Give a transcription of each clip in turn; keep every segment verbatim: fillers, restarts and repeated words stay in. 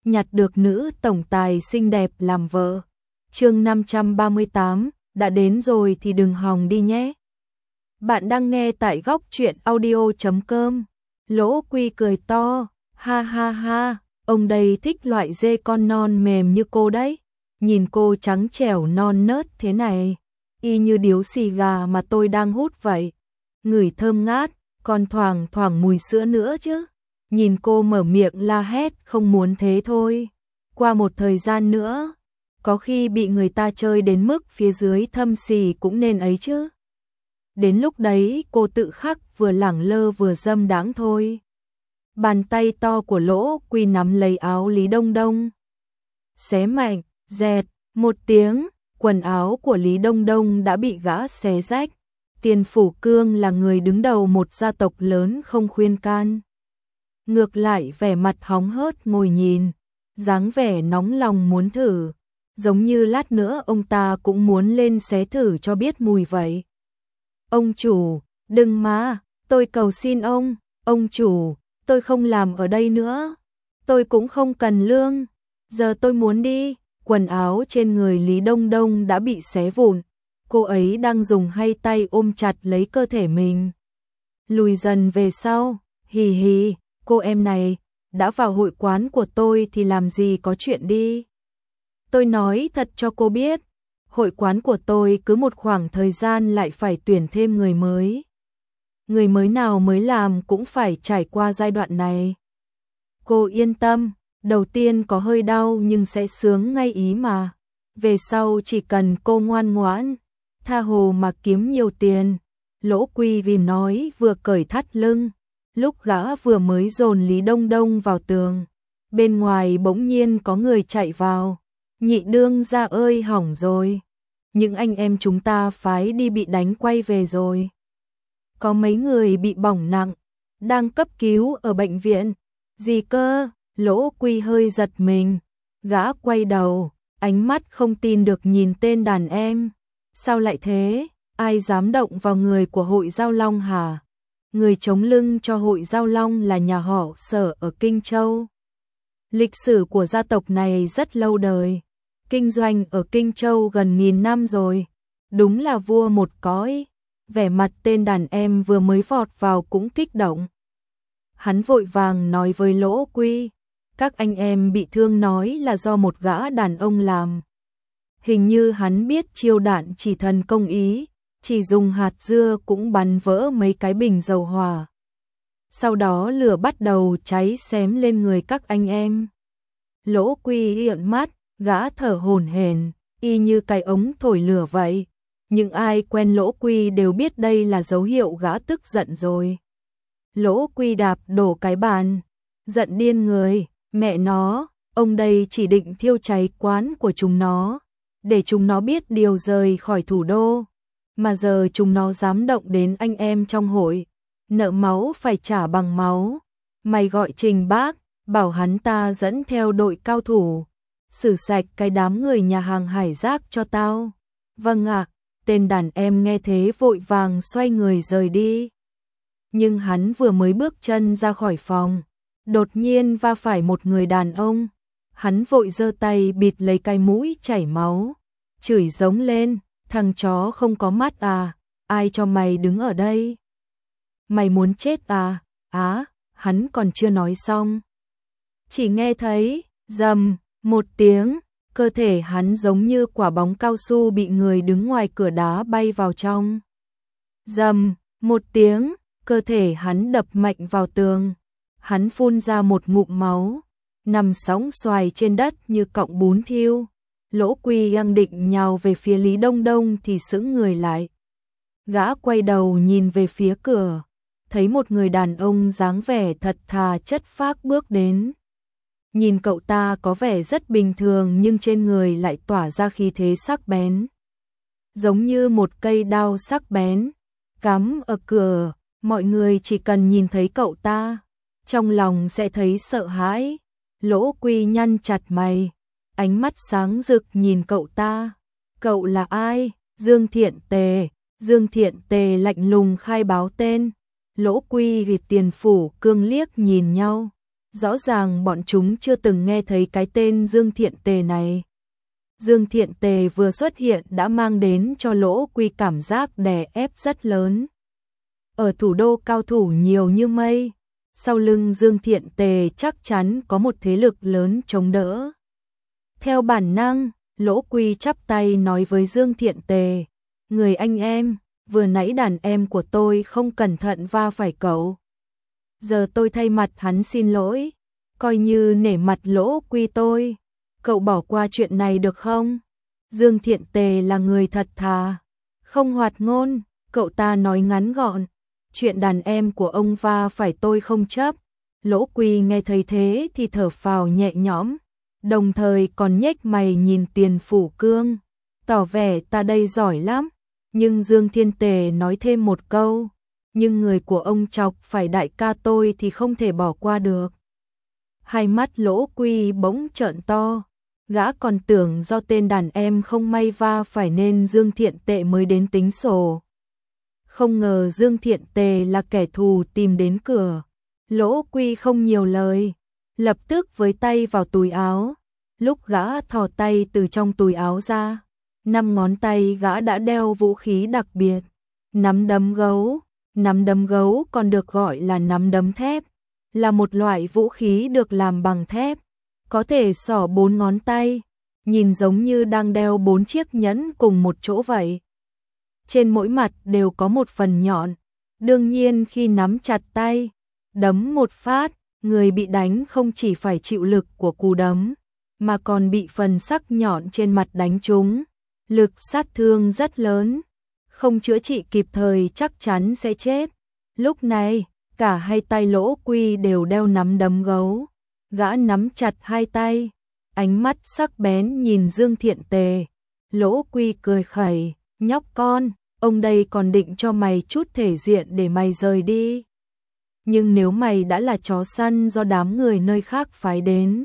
nhặt được nữ tổng tài xinh đẹp làm vợ. Chương năm trăm ba mươi tám, đã đến rồi thì đừng hòng đi nhé. Bạn đang nghe tại góc truyện audio chấm com. Lỗ Quy cười to, ha ha ha, ông đây thích loại dê con non mềm như cô đấy. Nhìn cô trắng trẻo non nớt thế này, y như điếu xì gà mà tôi đang hút vậy. Ngửi thơm ngát, còn thoảng thoảng mùi sữa nữa chứ. Nhìn cô mở miệng la hét không muốn thế thôi. Qua một thời gian nữa, có khi bị người ta chơi đến mức phía dưới thâm xì cũng nên ấy chứ. Đến lúc đấy cô tự khắc vừa lẳng lơ vừa dâm đáng thôi. Bàn tay to của Lỗ Quy nắm lấy áo Lý Đông Đông. Xé mạnh, dẹt, một tiếng, quần áo của Lý Đông Đông đã bị gã xé rách. Tiền Phủ Cương là người đứng đầu một gia tộc lớn không khuyên can. Ngược lại vẻ mặt hóng hớt ngồi nhìn, dáng vẻ nóng lòng muốn thử, giống như lát nữa ông ta cũng muốn lên xé thử cho biết mùi vậy. Ông chủ, đừng mà, tôi cầu xin ông, ông chủ, tôi không làm ở đây nữa, tôi cũng không cần lương, giờ tôi muốn đi. Quần áo trên người Lý Đông Đông đã bị xé vụn, cô ấy đang dùng hai tay ôm chặt lấy cơ thể mình. Lùi dần về sau, hì hì, cô em này, đã vào hội quán của tôi thì làm gì có chuyện đi. Tôi nói thật cho cô biết, hội quán của tôi cứ một khoảng thời gian lại phải tuyển thêm người mới. Người mới nào mới làm cũng phải trải qua giai đoạn này. Cô yên tâm, đầu tiên có hơi đau nhưng sẽ sướng ngay ý mà. Về sau chỉ cần cô ngoan ngoãn, tha hồ mà kiếm nhiều tiền. Lỗ Quy vì nói vừa cởi thắt lưng, lúc gã vừa mới dồn Lý Đông Đông vào tường. Bên ngoài bỗng nhiên có người chạy vào. Nhị đương gia ơi, hỏng rồi. Những anh em chúng ta phái đi bị đánh quay về rồi. Có mấy người bị bỏng nặng, đang cấp cứu ở bệnh viện. Gì cơ? Lỗ Quy hơi giật mình. Gã quay đầu, ánh mắt không tin được nhìn tên đàn em. Sao lại thế? Ai dám động vào người của hội Giao Long hả? Người chống lưng cho hội Giao Long là nhà họ Sở ở Kinh Châu. Lịch sử của gia tộc này rất lâu đời. Kinh doanh ở Kinh Châu gần nghìn năm rồi. Đúng là vua một cõi. Vẻ mặt tên đàn em vừa mới vọt vào cũng kích động. Hắn vội vàng nói với Lỗ Quy, các anh em bị thương nói là do một gã đàn ông làm. Hình như hắn biết chiêu đạn chỉ thần công ý, chỉ dùng hạt dưa cũng bắn vỡ mấy cái bình dầu hỏa. Sau đó lửa bắt đầu cháy xém lên người các anh em. Lỗ Quy hiện mắt, gã thở hổn hển, y như cái ống thổi lửa vậy. Nhưng ai quen Lỗ Quy đều biết đây là dấu hiệu gã tức giận rồi. Lỗ Quy đạp đổ cái bàn, giận điên người, mẹ nó, ông đây chỉ định thiêu cháy quán của chúng nó, để chúng nó biết điều rời khỏi thủ đô. Mà giờ chúng nó dám động đến anh em trong hội, nợ máu phải trả bằng máu. Mày gọi Trình Bác, bảo hắn ta dẫn theo đội cao thủ, xử sạch cái đám người nhà hàng Hải Giác cho tao. Vâng ạ. Tên đàn em nghe thế vội vàng xoay người rời đi. Nhưng hắn vừa mới bước chân ra khỏi phòng, đột nhiên va phải một người đàn ông. Hắn vội giơ tay bịt lấy cái mũi chảy máu, chửi giống lên, thằng chó không có mắt à, ai cho mày đứng ở đây? Mày muốn chết à? Á, hắn còn chưa nói xong. Chỉ nghe thấy, rầm, một tiếng. Cơ thể hắn giống như quả bóng cao su bị người đứng ngoài cửa đá bay vào trong. Rầm, một tiếng, cơ thể hắn đập mạnh vào tường. Hắn phun ra một ngụm máu, nằm sóng xoài trên đất như cọng bún thiêu. Lỗ Quy đang định nhào về phía Lý Đông Đông thì sững người lại. Gã quay đầu nhìn về phía cửa, thấy một người đàn ông dáng vẻ thật thà chất phác bước đến. Nhìn cậu ta có vẻ rất bình thường nhưng trên người lại tỏa ra khí thế sắc bén. Giống như một cây đao sắc bén, cắm ở cửa, mọi người chỉ cần nhìn thấy cậu ta, trong lòng sẽ thấy sợ hãi. Lỗ Quy nhăn chặt mày, ánh mắt sáng rực nhìn cậu ta. Cậu là ai? Dương Thiện Tề. Dương Thiện Tề lạnh lùng khai báo tên. Lỗ Quy vì Tiền Phủ Cương liếc nhìn nhau. Rõ ràng bọn chúng chưa từng nghe thấy cái tên Dương Thiện Tề này. Dương Thiện Tề vừa xuất hiện đã mang đến cho Lỗ Quy cảm giác đè ép rất lớn. Ở thủ đô cao thủ nhiều như mây, sau lưng Dương Thiện Tề chắc chắn có một thế lực lớn chống đỡ. Theo bản năng, Lỗ Quy chắp tay nói với Dương Thiện Tề, người anh em, vừa nãy đàn em của tôi không cẩn thận va phải cậu. Giờ tôi thay mặt hắn xin lỗi, coi như nể mặt Lỗ Quy tôi. Cậu bỏ qua chuyện này được không? Dương Thiện Tề là người thật thà, không hoạt ngôn, cậu ta nói ngắn gọn. Chuyện đàn em của ông va phải tôi không chấp. Lỗ Quy nghe thấy thế thì thở phào nhẹ nhõm, đồng thời còn nhếch mày nhìn Tiền Phủ Cương, tỏ vẻ ta đây giỏi lắm. Nhưng Dương Thiên Tề nói thêm một câu, nhưng người của ông chọc phải đại ca tôi thì không thể bỏ qua được. Hai mắt Lỗ Quy bỗng trợn to, gã còn tưởng do tên đàn em không may va phải nên Dương Thiện Tề mới đến tính sổ. Không ngờ Dương Thiện Tề là kẻ thù tìm đến cửa. Lỗ Quy không nhiều lời, lập tức với tay vào túi áo. Lúc gã thò tay từ trong túi áo ra, năm ngón tay gã đã đeo vũ khí đặc biệt, nắm đấm gấu. Nắm đấm gấu còn được gọi là nắm đấm thép, là một loại vũ khí được làm bằng thép, có thể xỏ bốn ngón tay, nhìn giống như đang đeo bốn chiếc nhẫn cùng một chỗ vậy. Trên mỗi mặt đều có một phần nhọn, đương nhiên khi nắm chặt tay, đấm một phát, người bị đánh không chỉ phải chịu lực của cú đấm, mà còn bị phần sắc nhọn trên mặt đánh trúng, lực sát thương rất lớn. Không chữa trị kịp thời chắc chắn sẽ chết. Lúc này, cả hai tay Lỗ Quy đều đeo nắm đấm gấu. Gã nắm chặt hai tay, ánh mắt sắc bén nhìn Dương Thiện Tề. Lỗ Quy cười khẩy, nhóc con, ông đây còn định cho mày chút thể diện để mày rời đi. Nhưng nếu mày đã là chó săn do đám người nơi khác phái đến,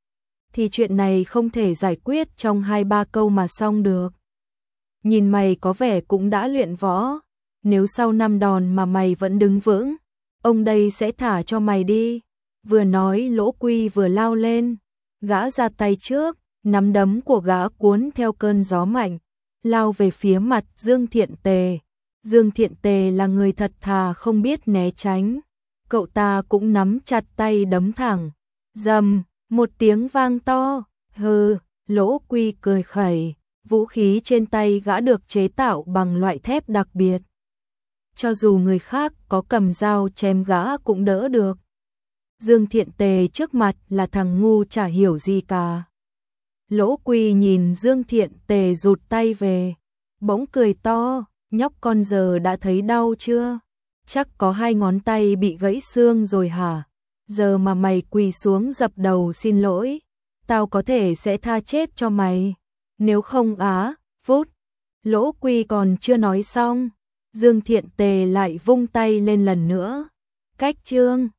thì chuyện này không thể giải quyết trong hai ba câu mà xong được. Nhìn mày có vẻ cũng đã luyện võ, nếu sau năm đòn mà mày vẫn đứng vững, ông đây sẽ thả cho mày đi. Vừa nói Lỗ Quy vừa lao lên, gã ra tay trước, nắm đấm của gã cuốn theo cơn gió mạnh, lao về phía mặt Dương Thiện Tề. Dương Thiện Tề là người thật thà không biết né tránh, cậu ta cũng nắm chặt tay đấm thẳng. Rầm, một tiếng vang to, hừ, Lỗ Quy cười khẩy. Vũ khí trên tay gã được chế tạo bằng loại thép đặc biệt. Cho dù người khác có cầm dao chém gã cũng đỡ được. Dương Thiện Tề trước mặt là thằng ngu chả hiểu gì cả. Lỗ Quy nhìn Dương Thiện Tề rụt tay về, bỗng cười to, nhóc con giờ đã thấy đau chưa? Chắc có hai ngón tay bị gãy xương rồi hả? Giờ mà mày quỳ xuống dập đầu xin lỗi, tao có thể sẽ tha chết cho mày. Nếu không á, phút. Lỗ Quy còn chưa nói xong, Dương Thiện Tề lại vung tay lên lần nữa. Cách chương